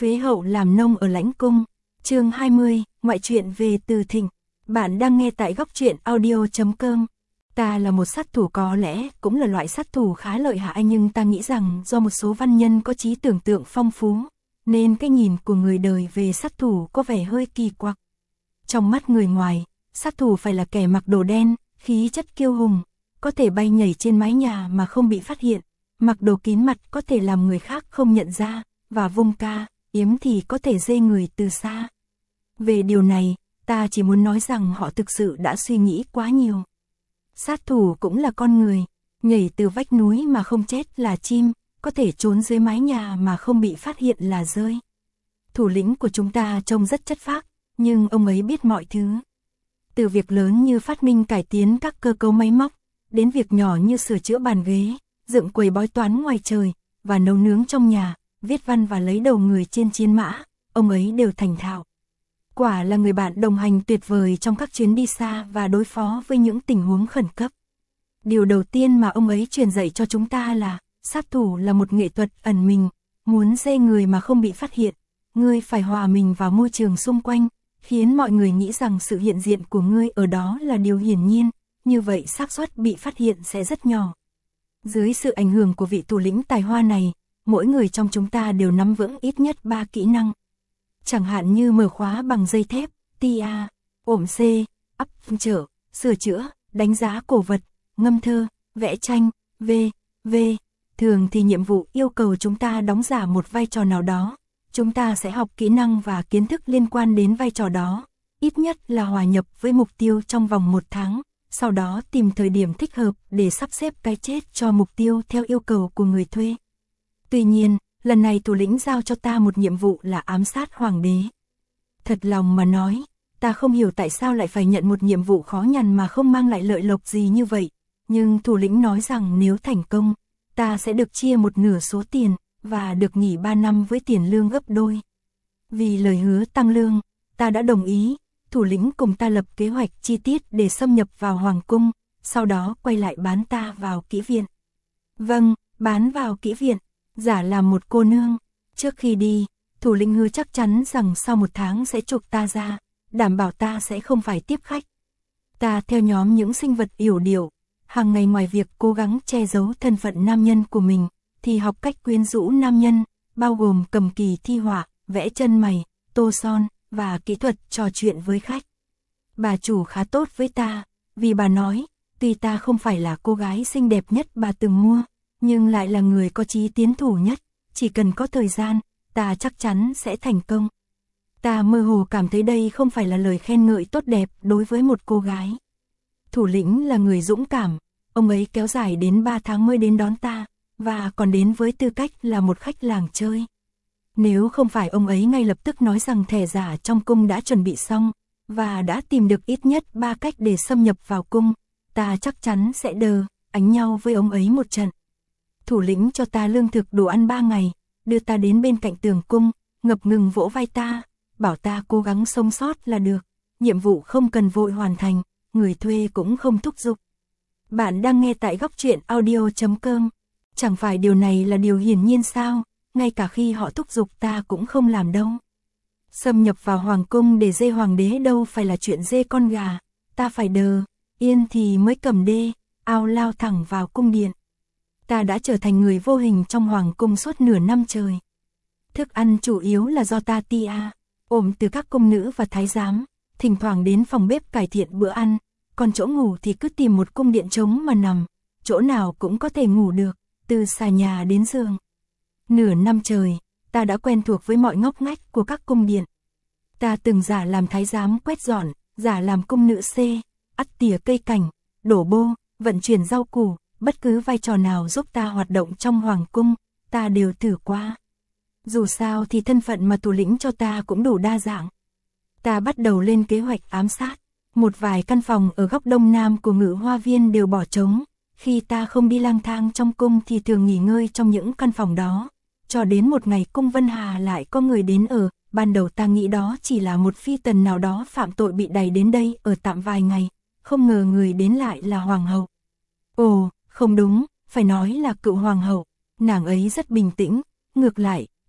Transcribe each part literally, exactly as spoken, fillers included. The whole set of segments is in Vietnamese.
Phế hậu làm nông ở Lãnh Cung, chương hai mươi, ngoại truyện về Từ Thịnh. Bạn đang nghe tại góc truyện audio chấm com. Ta là một sát thủ, có lẽ cũng là loại sát thủ khá lợi hại, nhưng ta nghĩ rằng do một số văn nhân có trí tưởng tượng phong phú, nên cái nhìn của người đời về sát thủ có vẻ hơi kỳ quặc. Trong mắt người ngoài, sát thủ phải là kẻ mặc đồ đen, khí chất kiêu hùng, có thể bay nhảy trên mái nhà mà không bị phát hiện, mặc đồ kín mặt có thể làm người khác không nhận ra, và vung ca, yếm thì có thể dê người từ xa. Về điều này, ta chỉ muốn nói rằng họ thực sự đã suy nghĩ quá nhiều. Sát thủ cũng là con người, nhảy từ vách núi mà không chết là chim, có thể trốn dưới mái nhà mà không bị phát hiện là dơi. Thủ lĩnh của chúng ta trông rất chất phác, nhưng ông ấy biết mọi thứ. Từ việc lớn như phát minh cải tiến các cơ cấu máy móc, đến việc nhỏ như sửa chữa bàn ghế, dựng quầy bói toán ngoài trời, và nấu nướng trong nhà, viết văn và lấy đầu người trên chiến mã, ông ấy đều thành thạo. Quả là người bạn đồng hành tuyệt vời trong các chuyến đi xa và đối phó với những tình huống khẩn cấp. Điều đầu tiên mà ông ấy truyền dạy cho chúng ta là, sát thủ là một nghệ thuật ẩn mình, muốn dê người mà không bị phát hiện, ngươi phải hòa mình vào môi trường xung quanh, khiến mọi người nghĩ rằng sự hiện diện của ngươi ở đó là điều hiển nhiên, như vậy xác suất bị phát hiện sẽ rất nhỏ. Dưới sự ảnh hưởng của vị thủ lĩnh tài hoa này, mỗi người trong chúng ta đều nắm vững ít nhất ba kỹ năng. Chẳng hạn như mở khóa bằng dây thép, tia, ổm C, ắp trở, sửa chữa, đánh giá cổ vật, ngâm thơ, vẽ tranh, v, v. Thường thì nhiệm vụ yêu cầu chúng ta đóng giả một vai trò nào đó. Chúng ta sẽ học kỹ năng và kiến thức liên quan đến vai trò đó, ít nhất là hòa nhập với mục tiêu trong vòng một tháng, sau đó tìm thời điểm thích hợp để sắp xếp cái chết cho mục tiêu theo yêu cầu của người thuê. Tuy nhiên, lần này thủ lĩnh giao cho ta một nhiệm vụ là ám sát hoàng đế. Thật lòng mà nói, ta không hiểu tại sao lại phải nhận một nhiệm vụ khó nhằn mà không mang lại lợi lộc gì như vậy, nhưng thủ lĩnh nói rằng nếu thành công, ta sẽ được chia một nửa số tiền, và được nghỉ ba năm với tiền lương gấp đôi. Vì lời hứa tăng lương, ta đã đồng ý, thủ lĩnh cùng ta lập kế hoạch chi tiết để xâm nhập vào hoàng cung, sau đó quay lại bán ta vào kỹ viện. Vâng, bán vào kỹ viện, giả làm một cô nương. Trước khi đi, thủ lĩnh hứa chắc chắn rằng sau một tháng sẽ chuộc ta ra, đảm bảo ta sẽ không phải tiếp khách. Ta theo nhóm những sinh vật yểu điệu, hàng ngày ngoài việc cố gắng che giấu thân phận nam nhân của mình, thì học cách quyến rũ nam nhân, bao gồm cầm kỳ thi họa, vẽ chân mày, tô son, và kỹ thuật trò chuyện với khách. Bà chủ khá tốt với ta, vì bà nói, tuy ta không phải là cô gái xinh đẹp nhất bà từng mua, nhưng lại là người có chí tiến thủ nhất, chỉ cần có thời gian, ta chắc chắn sẽ thành công. Ta mơ hồ cảm thấy đây không phải là lời khen ngợi tốt đẹp đối với một cô gái. Thủ lĩnh là người dũng cảm, ông ấy kéo dài đến ba tháng mới đến đón ta, và còn đến với tư cách là một khách làng chơi. Nếu không phải ông ấy ngay lập tức nói rằng thẻ giả trong cung đã chuẩn bị xong, và đã tìm được ít nhất ba cách để xâm nhập vào cung, ta chắc chắn sẽ đờ, ánh nhau với ông ấy một trận. Thủ lĩnh cho ta lương thực đủ ăn ba ngày, đưa ta đến bên cạnh tường cung, ngập ngừng vỗ vai ta, bảo ta cố gắng sống sót là được, nhiệm vụ không cần vội hoàn thành, người thuê cũng không thúc giục. Bạn đang nghe tại góc truyện audio chấm com. Chẳng phải điều này là điều hiển nhiên sao, ngay cả khi họ thúc giục ta cũng không làm đâu. Xâm nhập vào hoàng cung để dê hoàng đế đâu phải là chuyện dê con gà, ta phải đờ, yên thì mới cầm đê, ao lao thẳng vào cung điện. Ta đã trở thành người vô hình trong hoàng cung suốt nửa năm trời. Thức ăn chủ yếu là do ta tia, ổm từ các cung nữ và thái giám, thỉnh thoảng đến phòng bếp cải thiện bữa ăn, còn chỗ ngủ thì cứ tìm một cung điện trống mà nằm, chỗ nào cũng có thể ngủ được, từ xà nhà đến giường. Nửa năm trời, ta đã quen thuộc với mọi ngóc ngách của các cung điện. Ta từng giả làm thái giám quét dọn, giả làm cung nữ C, ắt tỉa cây cảnh, đổ bô, vận chuyển rau củ, bất cứ vai trò nào giúp ta hoạt động trong hoàng cung, ta đều thử qua. Dù sao thì thân phận mà thủ lĩnh cho ta cũng đủ đa dạng. Ta bắt đầu lên kế hoạch ám sát. Một vài căn phòng ở góc đông nam của Ngự Hoa Viên đều bỏ trống. Khi ta không đi lang thang trong cung thì thường nghỉ ngơi trong những căn phòng đó. Cho đến một ngày cung Vân Hà lại có người đến ở, ban đầu ta nghĩ đó chỉ là một phi tần nào đó phạm tội bị đày đến đây ở tạm vài ngày. Không ngờ người đến lại là hoàng hậu. Ồ, không đúng, phải nói là cựu hoàng hậu. Nàng ấy rất bình tĩnh, ngược lại,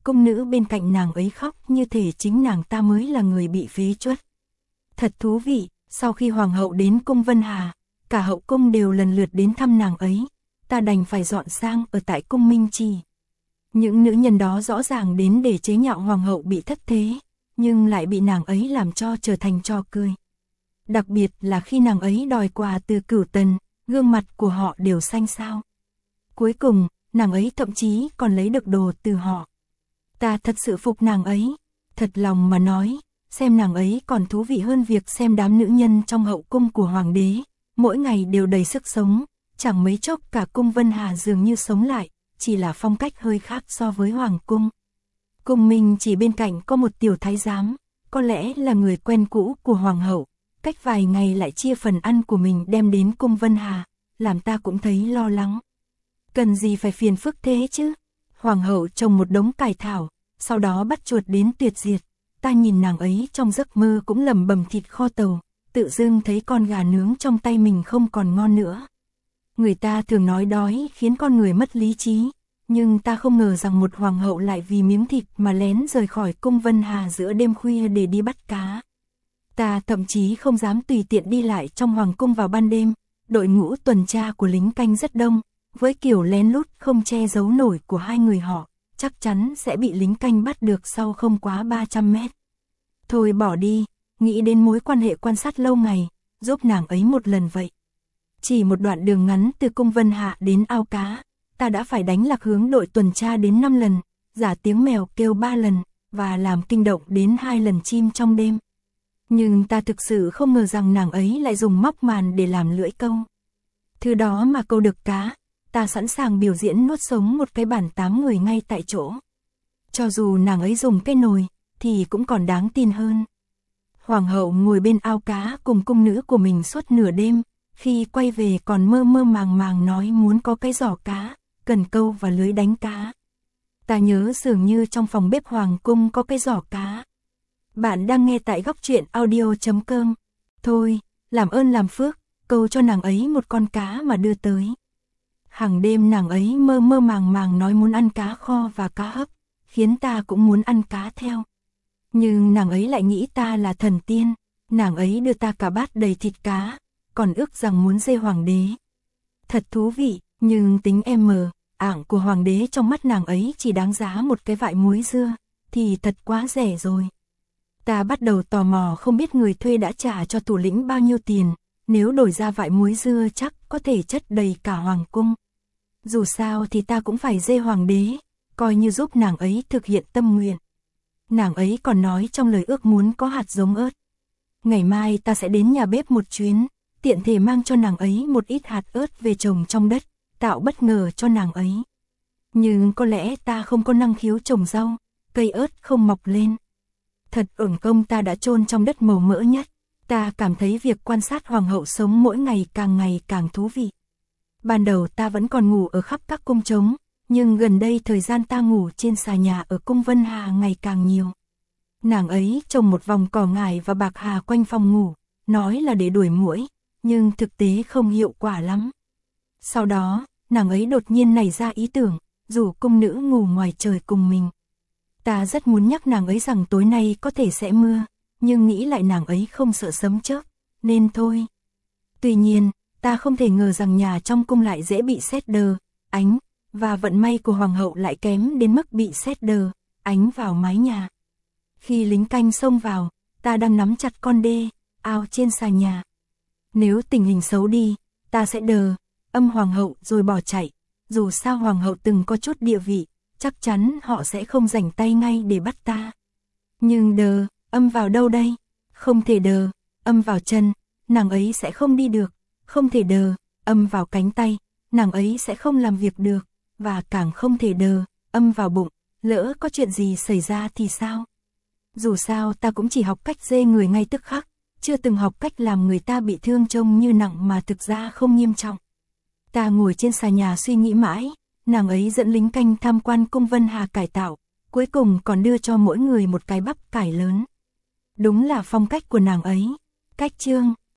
Cung nữ bên cạnh nàng ấy khóc như thể chính nàng ta mới là người bị phế truất. Thật thú vị, sau khi hoàng hậu đến cung Vân Hà, cả hậu cung đều lần lượt đến thăm nàng ấy, ta đành phải dọn sang ở tại cung Minh Trì. Những nữ nhân đó rõ ràng đến để chế nhạo hoàng hậu bị thất thế, nhưng lại bị nàng ấy làm cho trở thành trò cười. Đặc biệt là khi nàng ấy đòi quà từ Cửu Tần, gương mặt của họ đều xanh xao. Cuối cùng, nàng ấy thậm chí còn lấy được đồ từ họ. Ta thật sự phục nàng ấy, thật lòng mà nói, xem nàng ấy còn thú vị hơn việc xem đám nữ nhân trong hậu cung của hoàng đế, mỗi ngày đều đầy sức sống, chẳng mấy chốc cả cung Vân Hà dường như sống lại, chỉ là phong cách hơi khác so với hoàng cung. Cung Minh chỉ bên cạnh có một tiểu thái giám, có lẽ là người quen cũ của hoàng hậu, cách vài ngày lại chia phần ăn của mình đem đến cung Vân Hà, làm ta cũng thấy lo lắng. Cần gì phải phiền phức thế chứ? Hoàng hậu trồng một đống cải thảo, sau đó bắt chuột đến tuyệt diệt. Ta nhìn nàng ấy trong giấc mơ cũng lẩm bẩm thịt kho tàu, tự dưng thấy con gà nướng trong tay mình không còn ngon nữa. Người ta thường nói đói khiến con người mất lý trí, nhưng ta không ngờ rằng một hoàng hậu lại vì miếng thịt mà lén rời khỏi cung Vân Hà giữa đêm khuya để đi bắt cá. Ta thậm chí không dám tùy tiện đi lại trong hoàng cung vào ban đêm, đội ngũ tuần tra của lính canh rất đông, với kiểu lén lút không che giấu nổi của hai người họ, chắc chắn sẽ bị lính canh bắt được sau không quá ba trăm mét. Thôi bỏ đi, nghĩ đến mối quan hệ quan sát lâu ngày, giúp nàng ấy một lần vậy. Chỉ một đoạn đường ngắn từ cung Vân Hạ đến ao cá, ta đã phải đánh lạc hướng đội tuần tra đến năm lần, giả tiếng mèo kêu ba lần, và làm kinh động đến hai lần chim trong đêm. Nhưng ta thực sự không ngờ rằng nàng ấy lại dùng móc màn để làm lưỡi câu. Thứ đó mà câu được cá, ta sẵn sàng biểu diễn nuốt sống một cái bản tám người ngay tại chỗ. Cho dù nàng ấy dùng cái nồi, thì cũng còn đáng tin hơn. Hoàng hậu ngồi bên ao cá cùng cung nữ của mình suốt nửa đêm, khi quay về còn mơ mơ màng màng nói muốn có cái giỏ cá, cần câu và lưới đánh cá. Ta nhớ dường như trong phòng bếp hoàng cung có cái giỏ cá. Bạn đang nghe tại góc truyện audio chấm com. Thôi, làm ơn làm phước, câu cho nàng ấy một con cá mà đưa tới. Hàng đêm nàng ấy mơ mơ màng màng nói muốn ăn cá kho và cá hấp, khiến ta cũng muốn ăn cá theo. Nhưng nàng ấy lại nghĩ ta là thần tiên, nàng ấy đưa ta cả bát đầy thịt cá, còn ước rằng muốn dê hoàng đế. Thật thú vị, nhưng tính em mờ, ảng của hoàng đế trong mắt nàng ấy chỉ đáng giá một cái vại muối dưa, thì thật quá rẻ rồi. Ta bắt đầu tò mò không biết người thuê đã trả cho thủ lĩnh bao nhiêu tiền, nếu đổi ra vại muối dưa chắc có thể chất đầy cả hoàng cung. Dù sao thì ta cũng phải dê hoàng đế, coi như giúp nàng ấy thực hiện tâm nguyện. Nàng ấy còn nói trong lời ước muốn có hạt giống ớt. Ngày mai ta sẽ đến nhà bếp một chuyến, tiện thể mang cho nàng ấy một ít hạt ớt về trồng trong đất, tạo bất ngờ cho nàng ấy. Nhưng có lẽ ta không có năng khiếu trồng rau, cây ớt không mọc lên. Thật uổng công ta đã chôn trong đất màu mỡ nhất. Ta cảm thấy việc quan sát hoàng hậu sống mỗi ngày càng ngày càng thú vị. Ban đầu ta vẫn còn ngủ ở khắp các cung trống, nhưng gần đây thời gian ta ngủ trên xà nhà ở cung Vân Hà ngày càng nhiều. Nàng ấy trồng một vòng cỏ ngải và bạc hà quanh phòng ngủ, nói là để đuổi muỗi, nhưng thực tế không hiệu quả lắm. Sau đó, nàng ấy đột nhiên nảy ra ý tưởng, rủ cung nữ ngủ ngoài trời cùng mình. Ta rất muốn nhắc nàng ấy rằng tối nay có thể sẽ mưa, nhưng nghĩ lại nàng ấy không sợ sấm chớp, nên thôi. Tuy nhiên, ta không thể ngờ rằng nhà trong cung lại dễ bị sét đờ, ánh, và vận may của hoàng hậu lại kém đến mức bị sét đờ, ánh vào mái nhà. Khi lính canh xông vào, ta đang nắm chặt con đê, ao trên xà nhà. Nếu tình hình xấu đi, ta sẽ đờ, âm hoàng hậu rồi bỏ chạy. Dù sao hoàng hậu từng có chút địa vị, chắc chắn họ sẽ không rảnh tay ngay để bắt ta. Nhưng đờ, âm vào đâu đây? Không thể đờ, âm vào chân, nàng ấy sẽ không đi được. Không thể đờ, âm vào cánh tay, nàng ấy sẽ không làm việc được. Và càng không thể đờ, âm vào bụng, lỡ có chuyện gì xảy ra thì sao? Dù sao ta cũng chỉ học cách dê người ngay tức khắc, chưa từng học cách làm người ta bị thương trông như nặng mà thực ra không nghiêm trọng. Ta ngồi trên xà nhà suy nghĩ mãi, nàng ấy dẫn lính canh tham quan cung Vân Hà cải tạo, cuối cùng còn đưa cho mỗi người một cái bắp cải lớn. Đúng là phong cách của nàng ấy. Cách chương